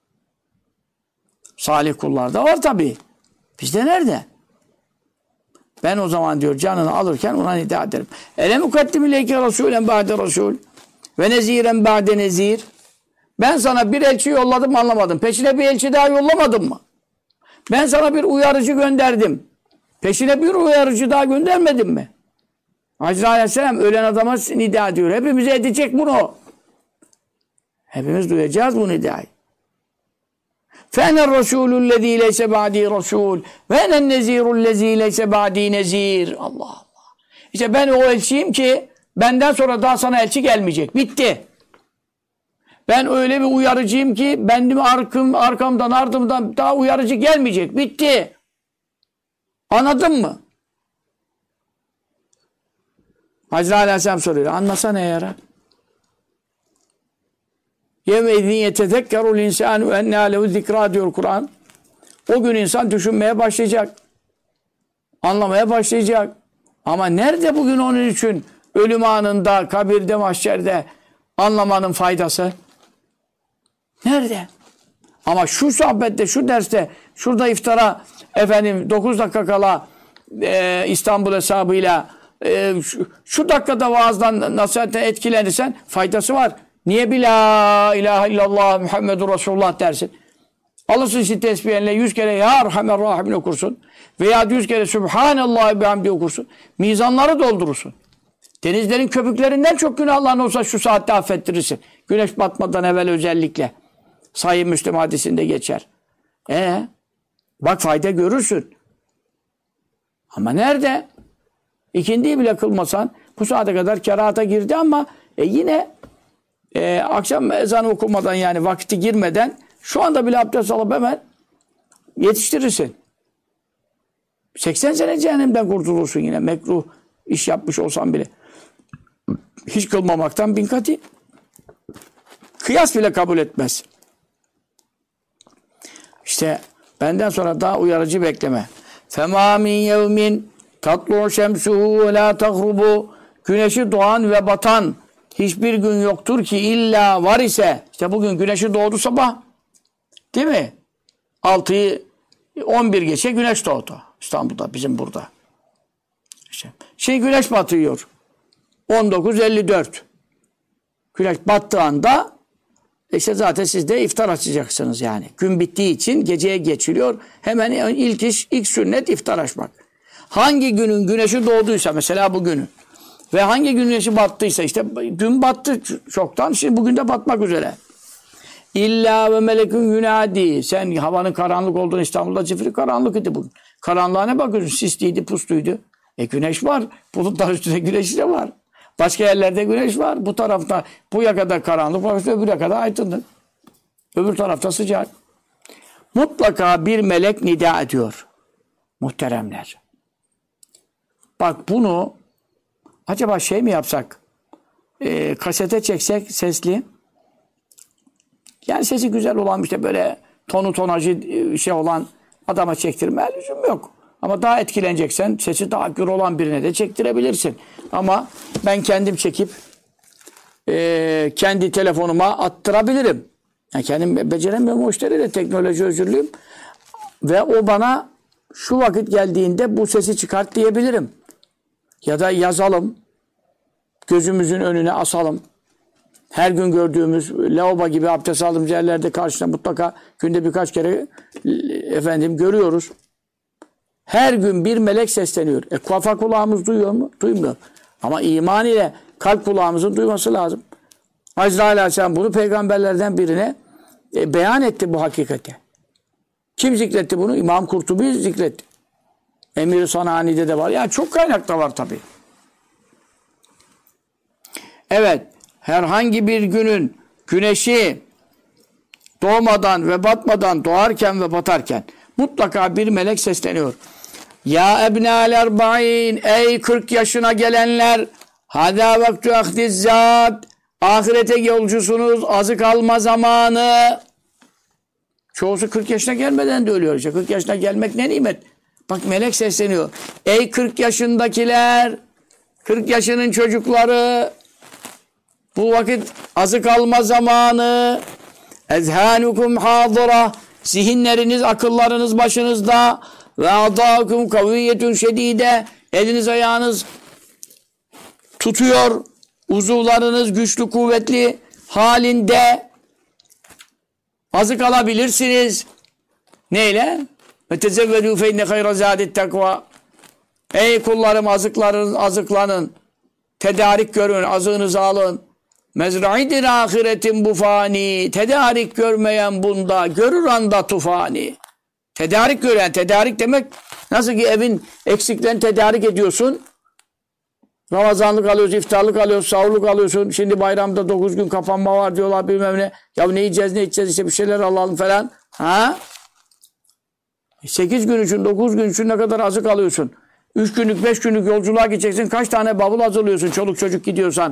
Salih kullarda var tabii. Bizde nerede? Ben o zaman diyor canını alırken ona nida ederim. Elem ukaddim ileyke rasûlen ba'de rasûl ve neziren ba'de nezir. Ben sana bir elçi yolladım, anlamadın. Peşine bir elçi daha yollamadım mı? Ben sana bir uyarıcı gönderdim. Peşine bir uyarıcı daha göndermedim mi? Hazreti Aleyhisselam ölen adama nida diyor. Hepimiz edecek bunu. Hepimiz duyacağız bu nidayı. فَاَنَا الرَّسُولُ الَّذ۪ي لَيْسَ بَعْد۪ي رَسُولُ وَاَنَا النَّز۪يرُ الَّذ۪ي لَيْسَ بَعْد۪ي نَز۪يرٌ Allah Allah. İşte ben o elçiyim ki benden sonra daha sana elçi gelmeyecek. Bitti. Ben öyle bir uyarıcıyım ki benim arkamdan, ardımdan daha uyarıcı gelmeyecek. Bitti. Anladın mı? Hazreti Aleyhisselam soruyor. Anlasa ne yarar? يَوْمَيْذٍ يَتَذَكَّرُ الْاِنْسَانُ اَنَّا لَهُ zikra diyor Kur'an. O gün insan düşünmeye başlayacak. Anlamaya başlayacak. Ama nerede bugün onun için ölüm anında, kabirde, mahşerde anlamanın faydası? Nerede? Ama şu sohbette, şu derste, şurada iftara 9 dakika kala İstanbul hesabıyla şu dakikada vaazdan, nasihatten etkilenirsen faydası var. Niye bir la ilahe illallah Muhammedur Resulullah dersin? Alırsın şu tesbihenle 100 kere ya Erhamer Rahimin okursun. Veya 100 kere Subhanallah bihamdi okursun. Mizanları doldurursun. Denizlerin köpüklerinden çok günahların olsa şu saatte affettirirsin. Güneş batmadan evvel özellikle. Sahih Müslim hadisinde geçer. Bak fayda görürsün. Ama nerede? İkindiyi bile kılmasan bu saate kadar kerahata girdi ama yine akşam ezanı okumadan yani vakti girmeden şu anda bile abdest alıp hemen yetiştirirsin. 80 sene cehennemden kurtulursun yine. Mekruh iş yapmış olsan bile. Hiç kılmamaktan bin kat iyi. Kıyas bile kabul etmez. İşte benden sonra daha uyarıcı bekleme. فَمَا مِنْ يَوْمٍ تَطْلُعُ شَمْسُهُ وَلَا تَغْرُبُ Güneşi doğan ve batan hiçbir gün yoktur ki illa var ise. İşte bugün güneşi doğdu sabah. Değil mi? 6'yı 11 geçe güneş doğdu. İstanbul'da, bizim burada. İşte. Şimdi güneş batıyor. 19.54. Güneş battığı anda İşte zaten siz de iftar açacaksınız yani. Gün bittiği için geceye geçiliyor. Hemen ilk iş, ilk sünnet iftar açmak. Hangi günün güneşi doğduysa mesela bugünün ve hangi güneşi battıysa işte dün battı çoktan, şimdi bugün de batmak üzere. İlla ve melekün yunadi. Sen havanın karanlık olduğunu, İstanbul'da zifiri karanlık idi bugün. Karanlığa ne bakıyorsun? Sisliydi, pusluydu. Güneş var. Bulutlar üstünde güneş de var. Başka yerlerde güneş var. Bu tarafta bu yakada karanlık var. Öbür yakada aydınlık. Öbür tarafta sıcak. Mutlaka bir melek nida ediyor. Muhteremler. Bak bunu acaba şey mi yapsak? Kasete çeksek sesli. Yani sesi güzel olan işte böyle tonu tonajı şey olan adama çektirme lüzum yok. Ama daha etkileneceksen sesi daha gür olan birine de çektirebilirsin. Ama ben kendim çekip kendi telefonuma attırabilirim. Yani kendim beceremiyorum o işleri de, teknoloji özürlüyüm. Ve o bana şu vakit geldiğinde bu sesi çıkart diyebilirim. Ya da yazalım. Gözümüzün önüne asalım. Her gün gördüğümüz lavabo gibi abdest aldığımız yerlerde karşısına mutlaka günde birkaç kere görüyoruz. Her gün bir melek sesleniyor. Kafa kulağımız duyuyor mu? Duymuyor. Ama iman ile kalp kulağımızın duyması lazım. Azrail Aleyhisselam bunu peygamberlerden birine beyan etti bu hakikati. Kim zikretti bunu? İmam Kurtubi zikretti. Emir-i Sanani'de de var. Yani çok kaynakta var tabii. Evet. Herhangi bir günün güneşi doğmadan ve batmadan, doğarken ve batarken mutlaka bir melek sesleniyor. Ya ebnâl erba'in, ey 40 yaşına gelenler, hâdâ vaktu ahdizzâd, ahirete yolcusunuz, azık alma zamanı. Çoğusu 40 yaşına gelmeden de ölüyor. İşte 40 yaşına gelmek ne nimet. Bak melek sesleniyor. Ey 40 yaşındakiler, 40 yaşının çocukları, bu vakit azık alma zamanı. Ezhanukum hadira, zihinleriniz, akıllarınız başınızda. Ve adâkum kaviyyetun şedîde, eliniz ayağınız tutuyor. Uzuvlarınız güçlü kuvvetli halinde. Azık alabilirsiniz. Neyle? Ve tezevvedû fe inne hayra zâdit takva. Ey kullarım, azıklanın. Tedarik görün, azığınızı alın. Mezra'idir ahiretin bu fani. Tedarik görmeyen bunda, görür anda tufani. Tedarik gören, tedarik demek nasıl ki evin eksiklerini tedarik ediyorsun. Ramazanlık alıyorsun, iftarlık alıyorsun, sahurluk alıyorsun. Şimdi bayramda 9 gün kapanma var diyorlar bilmem ne. Ya ne yiyeceğiz, ne içeceğiz, işte bir şeyler alalım falan. Ha? 8 gün için, 9 gün için ne kadar azık alıyorsun? 3 günlük, 5 günlük yolculuğa gideceksin. Kaç tane bavul hazırlıyorsun çoluk çocuk gidiyorsan?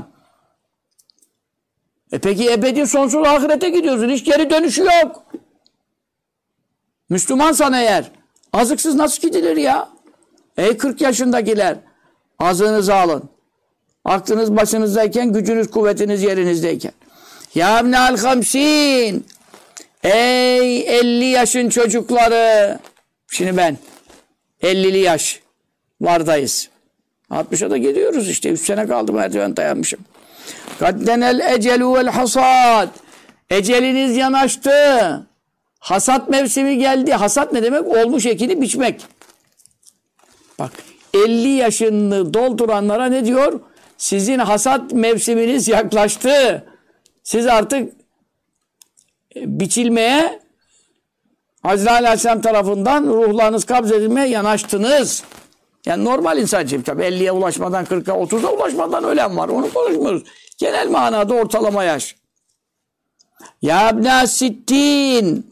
Peki ebedi sonsuz ahirete gidiyorsun. Hiç geri dönüşü yok. Müslümansan eğer azıksız nasıl gidilir ya? Ey 40 yaşındakiler, azığınızı alın. Aklınız başınızdayken, gücünüz kuvvetiniz yerinіздeyken. Ya ibnâl hamsîn, ey 50 yaşın çocukları. Şimdi ben 50'li yaş vardayız. 60'a da gidiyoruz işte. 3 sene kaldı, merdiven dayanmışım. Kaddenel ecelu vel hasad. Eceliniz yanaştı. Hasat mevsimi geldi. Hasat ne demek? Olmuş ekini biçmek. Bak 50 yaşını dolduranlara ne diyor? Sizin hasat mevsiminiz yaklaştı. Siz artık biçilmeye, Azrail Aleyhisselam tarafından ruhlarınız kabzedilmeye yanaştınız. Yani normal insancıyım tabii. 50'ye ulaşmadan, 40'a, 30'a ulaşmadan ölen var. Onu konuşmuyoruz. Genel manada ortalama yaş. Ya ibnâ sittin.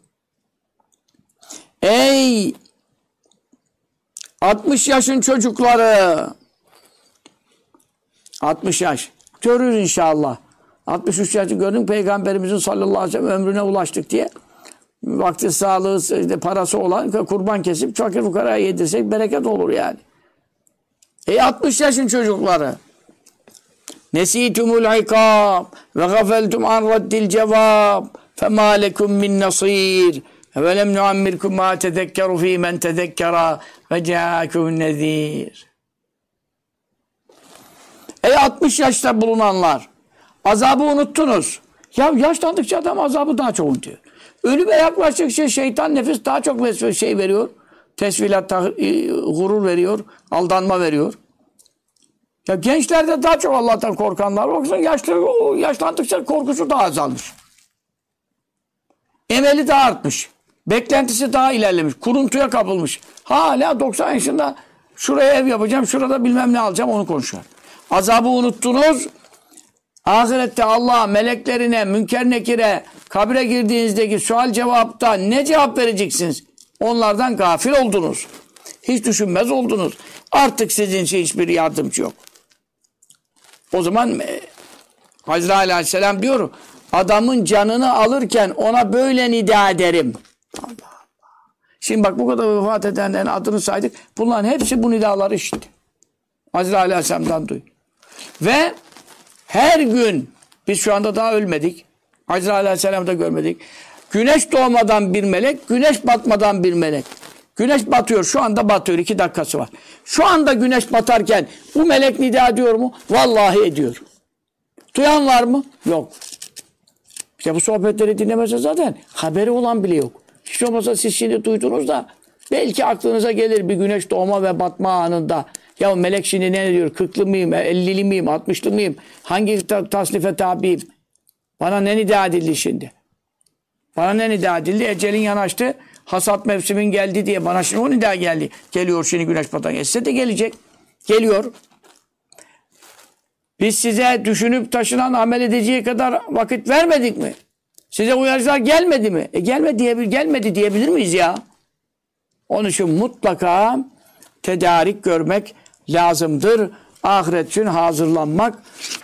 Ey 60 yaşın çocukları. 60 yaş. Görürüz inşallah. 63 yaşı gördük. Peygamberimizin sallallahu aleyhi ve sellem ömrüne ulaştık diye. Vakti, sağlığı, işte parası olan kurban kesip fakir fukaraya yedirsek bereket olur yani. 60 yaşın çocukları. Nesitumul ikab ve gafeltum an raddil cevab fema lekum min nasir ve lem nuammirkum ma tezekkeru fi men tezekkera ve ca'akum nezir. Ey 60 yaşta bulunanlar, azabı unuttunuz. Ya yaşlandıkça adam azabı daha çok unutuyor. Ölüme yaklaştıkça şeytan nefis daha çok şey veriyor. Tesvilat, gurur veriyor. Aldanma veriyor. Ya gençlerde daha çok Allah'tan korkanlar var. Yaşlandıkça korkusu daha azalmış. Emeli daha artmış. Beklentisi daha ilerlemiş. Kuruntuya kapılmış. Hala 90 yaşında şuraya ev yapacağım, şurada bilmem ne alacağım onu konuşuyor. Azabı unuttunuz. Ahirette Allah meleklerine, Münker Nekir'e, kabre girdiğinizdeki sual cevapta ne cevap vereceksiniz? Onlardan gafil oldunuz. Hiç düşünmez oldunuz. Artık sizin için hiçbir yardımcı yok. O zaman Azrail Aleyhisselam diyor, adamın canını alırken ona böyle nida ederim. Allah Allah. Şimdi bak bu kadar vefat edenlerin adını saydık. Bunların hepsi bu nidaları işitti. Azrail Aleyhisselam'dan duy. Ve her gün, biz şu anda daha ölmedik. Azrail Aleyhisselam'ı da görmedik. Güneş doğmadan bir melek, güneş batmadan bir melek. Güneş batıyor, şu anda batıyor, 2 dakikası var. Şu anda güneş batarken bu melek nida ediyor mu? Vallahi ediyor. Duyan var mı? Yok. İşte bu sohbetleri dinlemese zaten haberi olan bile yok. Hiç olmazsa siz şimdi duydunuz da belki aklınıza gelir bir güneş doğma ve batma anında. Ya melek şimdi ne diyor? 40'lı mıyım, 50'li miyim, 60'lı mıyım? Hangi tasnife tabiyim? Bana ne nida edildi şimdi? Bana ne nida edildi? Ecelin yanaştı. Hasat mevsimin geldi diye bana şimdi o nida geldi. Geliyor şimdi güneş batan. Size de gelecek. Geliyor. Biz size düşünüp taşınan amel edeceği kadar vakit vermedik mi? Size uyarıcılar gelmedi mi? Gelmedi diyebilir miyiz ya? Onun için mutlaka tedarik görmek lazımdır. Ahiret için hazırlanmak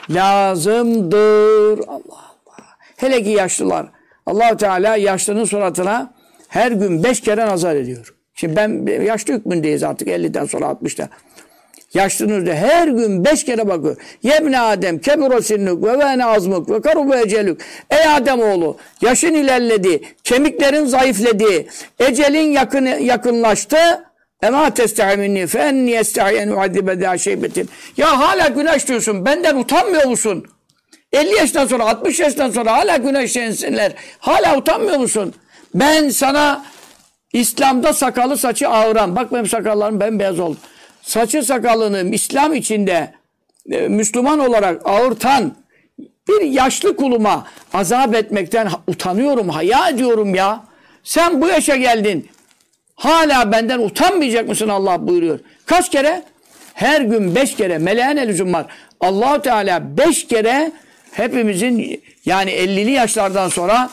lazımdır. Allah Allah. Hele ki yaşlılar. Allah Teala yaşlının suratına her gün 5 kere nazar ediyor. Şimdi ben yaşlı hükmündeyiz artık 50'den sonra 60'ta. Yaşlının da her gün 5 kere bakıyor. Yebne Adem keburo sinnuk ve vene azmuk ve karubu ecelük. Ey Ademoğlu yaşın ilerledi, kemiklerin zayıfledi, ecelin yakınlaştı. Ema testehi minni fe enni estehiyen uaddibe da şeybetin. Ya hala güneş diyorsun. Benden utanmıyor musun? 50 yaşından sonra, 60 yaşından sonra hala güneşlensinler. Hala utanmıyor musun? Ben sana İslam'da sakalı saçı ağıran. Bak benim sakallarım bembeyaz oldu. Saçı sakalını İslam içinde Müslüman olarak ağırtan bir yaşlı kuluma azap etmekten utanıyorum, haya ediyorum ya. Sen bu yaşa geldin. Hala benden utanmayacak mısın Allah buyuruyor. Kaç kere? Her gün 5 kere. Meleğe ne lüzum var? Allah-u Teala 5 kere hepimizin yani 50'li yaşlardan sonra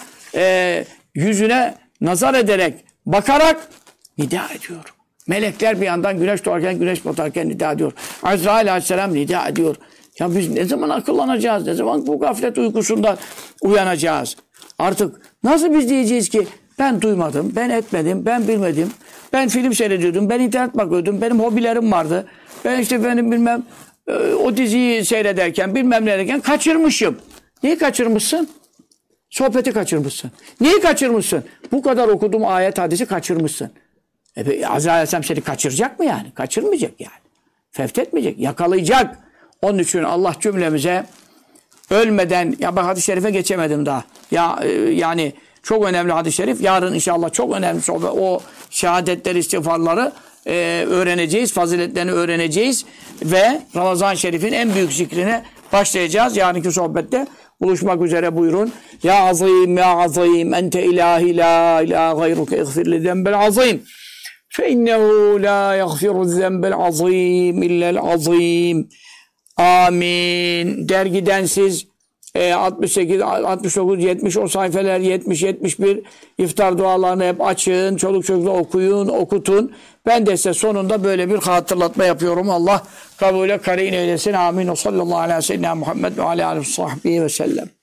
yüzüne nazar ederek, bakarak nida ediyor. Melekler bir yandan güneş doğarken, güneş batarken nida ediyor. Azrail Aleyhisselam nida ediyor. Ya biz ne zaman akıllanacağız? Ne zaman bu gaflet uykusundan uyanacağız? Artık nasıl biz diyeceğiz ki ben duymadım, ben etmedim, ben bilmedim. Ben film seyrediyordum, ben internet bakıyordum, benim hobilerim vardı. Ben işte benim bilmem o diziyi seyrederken, bilmem ne derken kaçırmışım. Neyi kaçırmışsın? Sohbeti kaçırmışsın. Neyi kaçırmışsın? Bu kadar okuduğum ayet hadisi kaçırmışsın. Azrail Aleyhisselam seni kaçıracak mı yani? Kaçırmayacak yani. Fevtetmeyecek, yakalayacak. Onun için Allah cümlemize ölmeden, ya bak hadis-i şerife geçemedim daha. Yani çok önemli hadis-i şerif. Yarın inşallah çok önemli o şehadetleri, istiğfarları öğreneceğiz. Faziletlerini öğreneceğiz. Ve Ramazan-ı Şerif'in en büyük zikrine başlayacağız. Yarınki sohbette buluşmak üzere buyurun. Ya azim, ya azim, ente ilahi la ilahe gayruke iğfirli zembel azim. Fe innehu la yaghfiru zembel azim illel azim. Amin. Dergiden siz 68, 69, 70 o sayfeler 70, 71 iftar dualarını hep açın. Çoluk çocukla okuyun, okutun. Ben de size sonunda böyle bir hatırlatma yapıyorum. Allah kabule karin eylesin. Amin. O sallallahu aleyhi ve sellem Muhammed ve aleyhi ve sahbihi ve sellem.